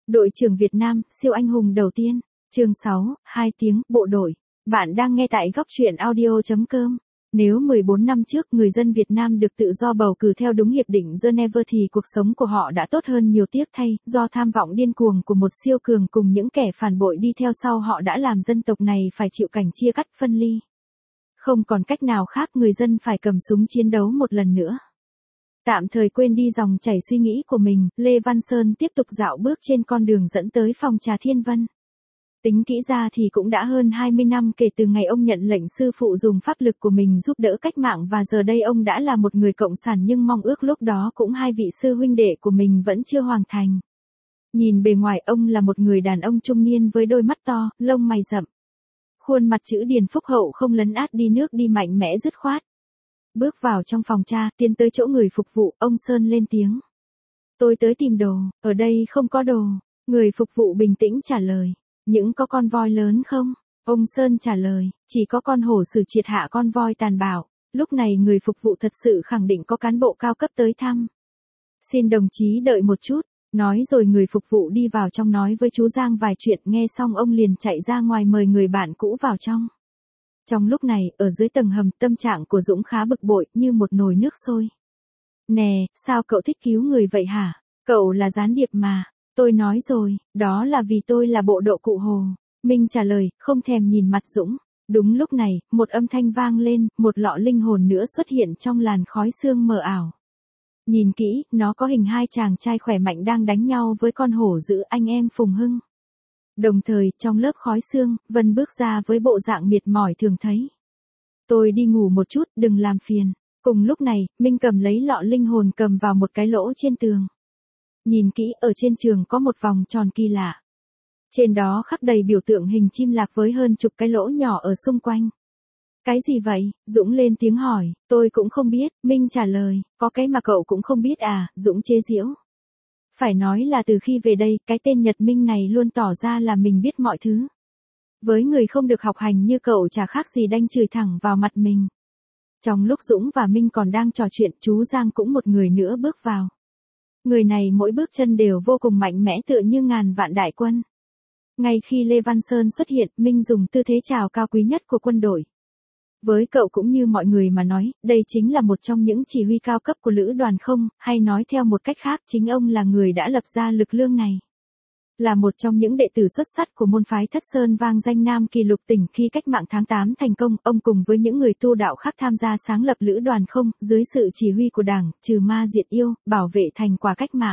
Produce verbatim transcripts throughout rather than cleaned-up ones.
Đội trưởng Việt Nam, siêu anh hùng đầu tiên. Chương sáu, hai tiếng, bộ đội. Bạn đang nghe tại góc truyện audio chấm com. Nếu mười bốn năm trước người dân Việt Nam được tự do bầu cử theo đúng Hiệp định Geneva thì cuộc sống của họ đã tốt hơn nhiều, tiếc thay, do tham vọng điên cuồng của một siêu cường cùng những kẻ phản bội đi theo sau họ đã làm dân tộc này phải chịu cảnh chia cắt phân ly. Không còn cách nào khác, người dân phải cầm súng chiến đấu một lần nữa. Tạm thời quên đi dòng chảy suy nghĩ của mình, Lê Văn Sơn tiếp tục dạo bước trên con đường dẫn tới phòng trà Thiên Vân. Tính kỹ ra thì cũng đã hơn hai mươi năm kể từ ngày ông nhận lệnh sư phụ dùng pháp lực của mình giúp đỡ cách mạng, và giờ đây ông đã là một người cộng sản, nhưng mong ước lúc đó cũng hai vị sư huynh đệ của mình vẫn chưa hoàn thành. Nhìn bề ngoài, ông là một người đàn ông trung niên với đôi mắt to, lông mày rậm. Khuôn mặt chữ điền phúc hậu, không lấn át đi nước đi, mạnh mẽ dứt khoát. Bước vào trong phòng trà, tiến tới chỗ người phục vụ, ông Sơn lên tiếng. Tôi tới tìm đồ, ở đây không có đồ. Người phục vụ bình tĩnh trả lời. Những có con voi lớn không? Ông Sơn trả lời, chỉ có con hổ sử triệt hạ con voi tàn bạo. Lúc này người phục vụ thật sự khẳng định có cán bộ cao cấp tới thăm. Xin đồng chí đợi một chút. Nói rồi người phục vụ đi vào trong nói với chú Giang vài chuyện, nghe xong ông liền chạy ra ngoài mời người bạn cũ vào trong. Trong lúc này, ở dưới tầng hầm, tâm trạng của Dũng khá bực bội, như một nồi nước sôi. Nè, sao cậu thích cứu người vậy hả? Cậu là gián điệp mà. Tôi nói rồi, đó là vì tôi là bộ đội cụ Hồ. Minh trả lời, không thèm nhìn mặt Dũng. Đúng lúc này, một âm thanh vang lên, một lọ linh hồn nữa xuất hiện trong làn khói xương mờ ảo. Nhìn kỹ, nó có hình hai chàng trai khỏe mạnh đang đánh nhau với con hổ dữ, anh em Phùng Hưng. Đồng thời, trong lớp khói xương, Vân bước ra với bộ dạng mệt mỏi thường thấy. Tôi đi ngủ một chút, đừng làm phiền. Cùng lúc này, Minh cầm lấy lọ linh hồn, cầm vào một cái lỗ trên tường. Nhìn kỹ, ở trên trường có một vòng tròn kỳ lạ. Trên đó khắc đầy biểu tượng hình chim lạc với hơn chục cái lỗ nhỏ ở xung quanh. Cái gì vậy? Dũng lên tiếng hỏi. Tôi cũng không biết, Minh trả lời. Có cái mà cậu cũng không biết à? Dũng chế giễu. Phải nói là từ khi về đây, cái tên Nhật Minh này luôn tỏ ra là mình biết mọi thứ. Với người không được học hành như cậu chả khác gì đanh chửi thẳng vào mặt mình. Trong lúc Dũng và Minh còn đang trò chuyện, chú Giang cũng một người nữa bước vào. Người này mỗi bước chân đều vô cùng mạnh mẽ, tựa như ngàn vạn đại quân. Ngay khi Lê Văn Sơn xuất hiện, Minh dùng tư thế chào cao quý nhất của quân đội. Với cậu cũng như mọi người mà nói, đây chính là một trong những chỉ huy cao cấp của lữ đoàn không, hay nói theo một cách khác, chính ông là người đã lập ra lực lượng này. Là một trong những đệ tử xuất sắc của môn phái Thất Sơn vang danh Nam Kỳ Lục Tỉnh, khi cách mạng tháng tám thành công, ông cùng với những người tu đạo khác tham gia sáng lập lữ đoàn không, dưới sự chỉ huy của Đảng, trừ ma diệt yêu, bảo vệ thành quả cách mạng.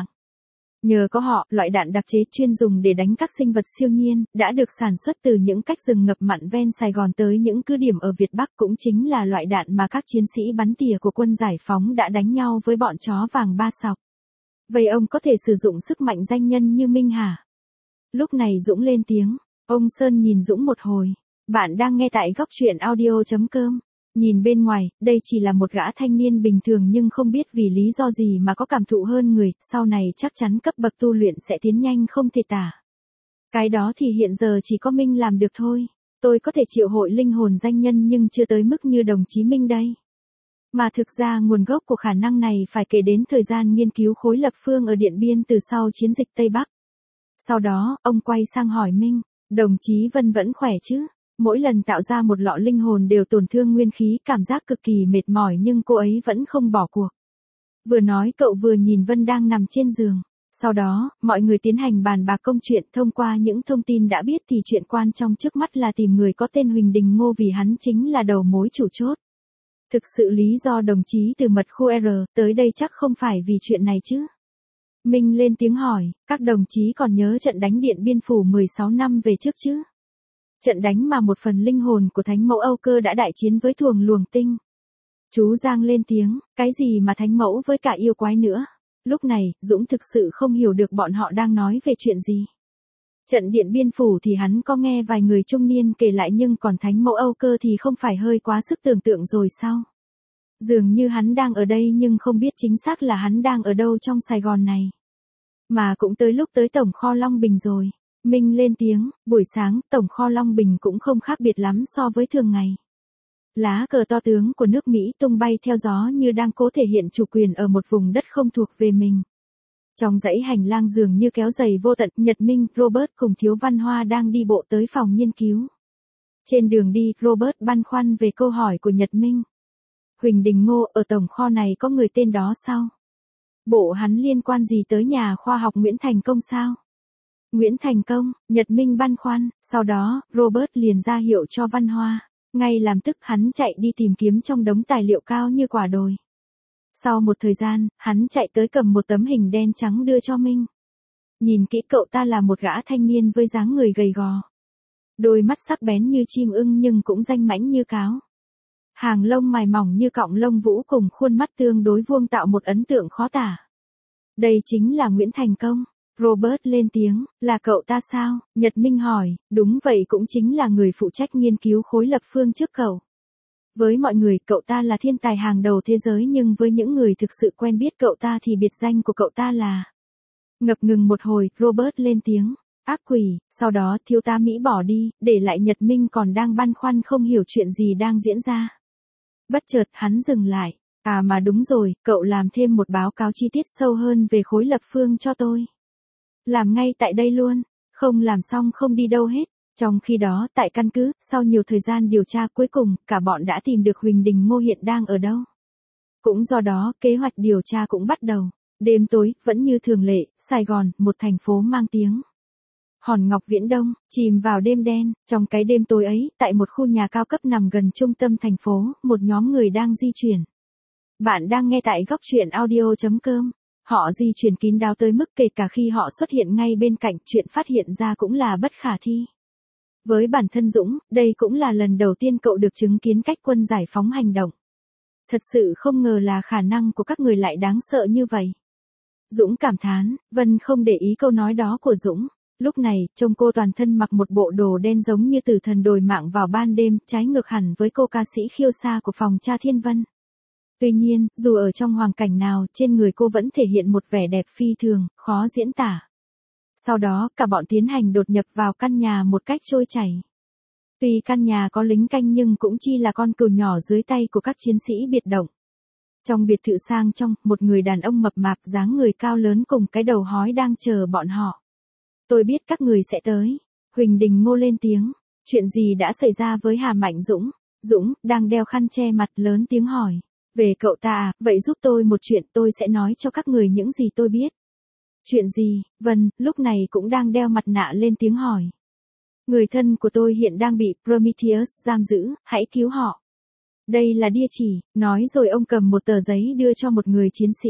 Nhờ có họ, loại đạn đặc chế chuyên dùng để đánh các sinh vật siêu nhiên, đã được sản xuất từ những cách rừng ngập mặn ven Sài Gòn tới những cứ điểm ở Việt Bắc, cũng chính là loại đạn mà các chiến sĩ bắn tỉa của quân giải phóng đã đánh nhau với bọn chó vàng ba sọc. Vậy ông có thể sử dụng sức mạnh danh nhân như Minh hả? Lúc này Dũng lên tiếng. Ông Sơn nhìn Dũng một hồi. Bạn đang nghe tại góc truyện audio chấm com. Nhìn bên ngoài, đây chỉ là một gã thanh niên bình thường, nhưng không biết vì lý do gì mà có cảm thụ hơn người, sau này chắc chắn cấp bậc tu luyện sẽ tiến nhanh không thể tả. Cái đó thì hiện giờ chỉ có Minh làm được thôi. Tôi có thể triệu hội linh hồn danh nhân nhưng chưa tới mức như đồng chí Minh đây. Mà thực ra nguồn gốc của khả năng này phải kể đến thời gian nghiên cứu khối lập phương ở Điện Biên từ sau chiến dịch Tây Bắc. Sau đó, ông quay sang hỏi Minh, đồng chí Vân vẫn khỏe chứ? Mỗi lần tạo ra một lọ linh hồn đều tổn thương nguyên khí, cảm giác cực kỳ mệt mỏi, nhưng cô ấy vẫn không bỏ cuộc. Vừa nói cậu vừa nhìn Vân đang nằm trên giường. Sau đó, mọi người tiến hành bàn bạc công chuyện, thông qua những thông tin đã biết thì chuyện quan trọng trước mắt là tìm người có tên Huỳnh Đình Ngô, vì hắn chính là đầu mối chủ chốt. Thực sự lý do đồng chí từ mật khu R tới đây chắc không phải vì chuyện này chứ? Minh lên tiếng hỏi, các đồng chí còn nhớ trận đánh Điện Biên Phủ mười sáu năm về trước chứ? Trận đánh mà một phần linh hồn của Thánh Mẫu Âu Cơ đã đại chiến với thuồng luồng tinh. Chú Giang lên tiếng, cái gì mà Thánh Mẫu với cả yêu quái nữa? Lúc này, Dũng thực sự không hiểu được bọn họ đang nói về chuyện gì. Trận Điện Biên Phủ thì hắn có nghe vài người trung niên kể lại, nhưng còn Thánh Mẫu Âu Cơ thì không phải hơi quá sức tưởng tượng rồi sao? Dường như hắn đang ở đây nhưng không biết chính xác là hắn đang ở đâu trong Sài Gòn này. Mà cũng tới lúc tới Tổng kho Long Bình rồi. Minh lên tiếng, buổi sáng, Tổng kho Long Bình cũng không khác biệt lắm so với thường ngày. Lá cờ to tướng của nước Mỹ tung bay theo gió như đang cố thể hiện chủ quyền ở một vùng đất không thuộc về mình. Trong dãy hành lang dường như kéo dày vô tận, Nhật Minh, Robert cùng Thiếu Văn Hoa đang đi bộ tới phòng nghiên cứu. Trên đường đi, Robert băn khoăn về câu hỏi của Nhật Minh. Huỳnh Đình Ngô, ở tổng kho này có người tên đó sao? Bộ hắn liên quan gì tới nhà khoa học Nguyễn Thành Công sao? Nguyễn Thành Công, Nhật Minh băn khoăn, sau đó, Robert liền ra hiệu cho Văn Hoa. Ngay làm tức hắn chạy đi tìm kiếm trong đống tài liệu cao như quả đồi. Sau một thời gian, hắn chạy tới cầm một tấm hình đen trắng đưa cho Minh. Nhìn kỹ cậu ta là một gã thanh niên với dáng người gầy gò. Đôi mắt sắc bén như chim ưng nhưng cũng danh mãnh như cáo. Hàng lông mày mỏng như cọng lông vũ cùng khuôn mắt tương đối vuông tạo một ấn tượng khó tả. Đây chính là Nguyễn Thành Công. Robert lên tiếng, là cậu ta sao? Nhật Minh hỏi, đúng vậy, cũng chính là người phụ trách nghiên cứu khối lập phương trước cậu. Với mọi người, cậu ta là thiên tài hàng đầu thế giới, nhưng với những người thực sự quen biết cậu ta thì biệt danh của cậu ta là... Ngập ngừng một hồi, Robert lên tiếng, ác quỷ. Sau đó thiếu tá Mỹ bỏ đi, để lại Nhật Minh còn đang băn khoăn không hiểu chuyện gì đang diễn ra. Bất chợt hắn dừng lại, à mà đúng rồi, cậu làm thêm một báo cáo chi tiết sâu hơn về khối lập phương cho tôi. Làm ngay tại đây luôn, không làm xong không đi đâu hết. Trong khi đó, tại căn cứ, sau nhiều thời gian điều tra cuối cùng, cả bọn đã tìm được Huỳnh Đình Ngô hiện đang ở đâu. Cũng do đó, kế hoạch điều tra cũng bắt đầu. Đêm tối, vẫn như thường lệ, Sài Gòn, một thành phố mang tiếng Hòn Ngọc Viễn Đông, chìm vào đêm đen. Trong cái đêm tối ấy, tại một khu nhà cao cấp nằm gần trung tâm thành phố, một nhóm người đang di chuyển. Bạn đang nghe tại góc truyện audio chấm com. Họ di chuyển kín đáo tới mức kể cả khi họ xuất hiện ngay bên cạnh, chuyện phát hiện ra cũng là bất khả thi. Với bản thân Dũng, đây cũng là lần đầu tiên cậu được chứng kiến cách quân giải phóng hành động. Thật sự không ngờ là khả năng của các người lại đáng sợ như vậy. Dũng cảm thán, Vân không để ý câu nói đó của Dũng. Lúc này, trông cô toàn thân mặc một bộ đồ đen giống như tử thần đồi mạng vào ban đêm, trái ngược hẳn với cô ca sĩ khiêu sa của phòng Cha Thiên Vân. Tuy nhiên, dù ở trong hoàn cảnh nào, trên người cô vẫn thể hiện một vẻ đẹp phi thường, khó diễn tả. Sau đó, cả bọn tiến hành đột nhập vào căn nhà một cách trôi chảy. Tuy căn nhà có lính canh nhưng cũng chỉ là con cừu nhỏ dưới tay của các chiến sĩ biệt động. Trong biệt thự sang trong, một người đàn ông mập mạp dáng người cao lớn cùng cái đầu hói đang chờ bọn họ. Tôi biết các người sẽ tới. Huỳnh Đình Ngô lên tiếng. Chuyện gì đã xảy ra với Hà Mạnh Dũng? Dũng, đang đeo khăn che mặt, lớn tiếng hỏi. Về cậu ta à, vậy giúp tôi một chuyện, tôi sẽ nói cho các người những gì tôi biết. Chuyện gì? Vân, lúc này cũng đang đeo mặt nạ lên tiếng hỏi. Người thân của tôi hiện đang bị Prometheus giam giữ, hãy cứu họ. Đây là địa chỉ, nói rồi ông cầm một tờ giấy đưa cho một người chiến sĩ.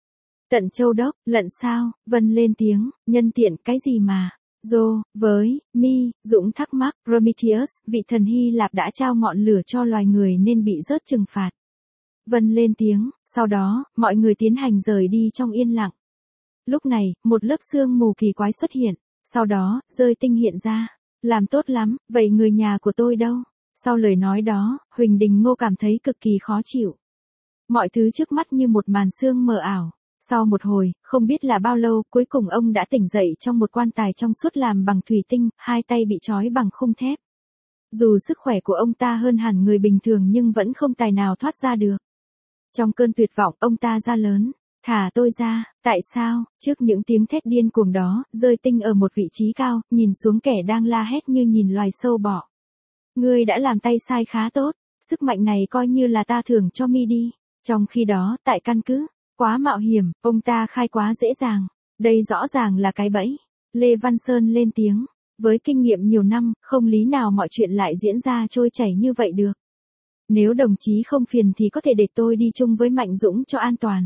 Tận Châu Đốc, lận sao? Vân lên tiếng, nhân tiện cái gì mà? Dô, với, mi, Dũng thắc mắc, Prometheus, vị thần Hy Lạp đã trao ngọn lửa cho loài người nên bị rớt trừng phạt. Vân lên tiếng, sau đó, mọi người tiến hành rời đi trong yên lặng. Lúc này, một lớp sương mù kỳ quái xuất hiện, sau đó, rơi tinh hiện ra. Làm tốt lắm, vậy người nhà của tôi đâu? Sau lời nói đó, Huỳnh Đình Ngô cảm thấy cực kỳ khó chịu. Mọi thứ trước mắt như một màn sương mờ ảo. Sau một hồi, không biết là bao lâu, cuối cùng ông đã tỉnh dậy trong một quan tài trong suốt làm bằng thủy tinh, hai tay bị trói bằng khung thép. Dù sức khỏe của ông ta hơn hẳn người bình thường nhưng vẫn không tài nào thoát ra được. Trong cơn tuyệt vọng, ông ta ra lớn. Thả tôi ra, tại sao? Trước những tiếng thét điên cuồng đó, rơi tinh ở một vị trí cao, nhìn xuống kẻ đang la hét như nhìn loài sâu bọ. Ngươi đã làm tay sai khá tốt, sức mạnh này coi như là ta thưởng cho mi đi. Trong khi đó, tại căn cứ, quá mạo hiểm, ông ta khai quá dễ dàng. Đây rõ ràng là cái bẫy. Lê Văn Sơn lên tiếng. Với kinh nghiệm nhiều năm, không lý nào mọi chuyện lại diễn ra trôi chảy như vậy được. Nếu đồng chí không phiền thì có thể để tôi đi chung với Mạnh Dũng cho an toàn.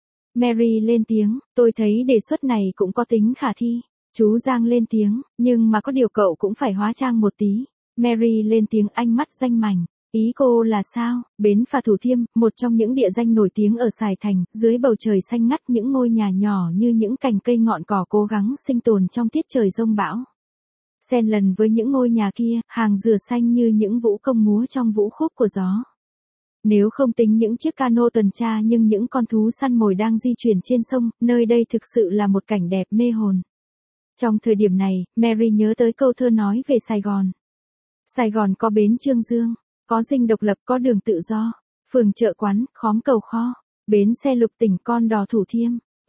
Mary lên tiếng, tôi thấy đề xuất này cũng có tính khả thi. Chú Giang lên tiếng, nhưng mà có điều cậu cũng phải hóa trang một tí. Mary lên tiếng, ánh mắt danh mảnh. Ý cô là sao? Bến phà Thủ Thiêm, một trong những địa danh nổi tiếng ở Sài Thành, dưới bầu trời xanh ngắt những ngôi nhà nhỏ như những cành cây ngọn cỏ cố gắng sinh tồn trong tiết trời giông bão. Xen lần với những ngôi nhà kia, hàng dừa xanh như những vũ công múa trong vũ khúc của gió. Nếu không tính những chiếc cano tuần tra nhưng những con thú săn mồi đang di chuyển trên sông, nơi đây thực sự là một cảnh đẹp mê hồn. Trong thời điểm này, Mary nhớ tới câu thơ nói về Sài Gòn. Sài Gòn có bến Trương Dương, có dinh độc lập, có đường tự do, phường chợ quán, khóm cầu kho, bến xe Lục Tỉnh, con đò Thủ Thiêm.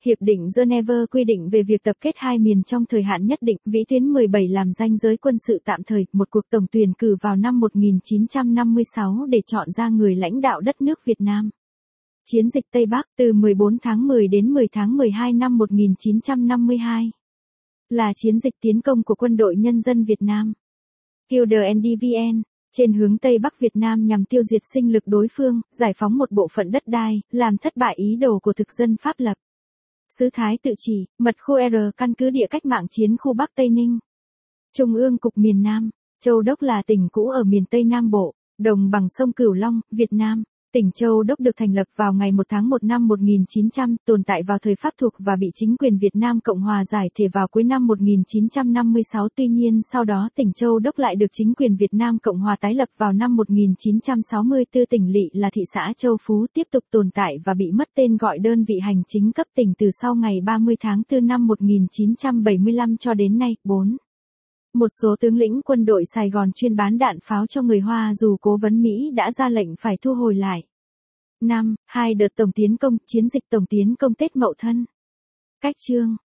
Hiệp định Geneva quy định về việc tập kết hai miền trong thời hạn nhất định, vĩ tuyến mười bảy làm ranh giới quân sự tạm thời, một cuộc tổng tuyển cử vào năm một nghìn chín trăm năm mươi sáu để chọn ra người lãnh đạo đất nước Việt Nam. Chiến dịch Tây Bắc từ mười bốn tháng mười đến mười tháng mười hai năm một nghìn chín trăm năm mươi hai là chiến dịch tiến công của Quân đội Nhân dân Việt Nam. Kilder and đê vê en trên hướng Tây Bắc Việt Nam nhằm tiêu diệt sinh lực đối phương, giải phóng một bộ phận đất đai, làm thất bại ý đồ của thực dân Pháp lập. Sứ Thái tự chỉ, mật khu R căn cứ địa cách mạng chiến khu Bắc Tây Ninh. Trung ương cục miền Nam, Châu Đốc là tỉnh cũ ở miền Tây Nam Bộ, đồng bằng sông Cửu Long, Việt Nam. Tỉnh Châu Đốc được thành lập vào ngày một tháng một năm một nghìn chín trăm, tồn tại vào thời Pháp thuộc và bị chính quyền Việt Nam Cộng Hòa giải thể vào cuối năm một nghìn chín trăm năm mươi sáu. Tuy nhiên sau đó tỉnh Châu Đốc lại được chính quyền Việt Nam Cộng Hòa tái lập vào năm một nghìn chín trăm sáu mươi tư. Tỉnh lỵ là thị xã Châu Phú tiếp tục tồn tại và bị mất tên gọi đơn vị hành chính cấp tỉnh từ sau ngày ba mươi tháng tư năm một nghìn chín trăm bảy mươi lăm cho đến nay. bốn. Một số tướng lĩnh quân đội Sài Gòn chuyên bán đạn pháo cho người Hoa dù cố vấn Mỹ đã ra lệnh phải thu hồi lại. năm. Hai đợt tổng tiến công, chiến dịch tổng tiến công Tết Mậu Thân. Cách chương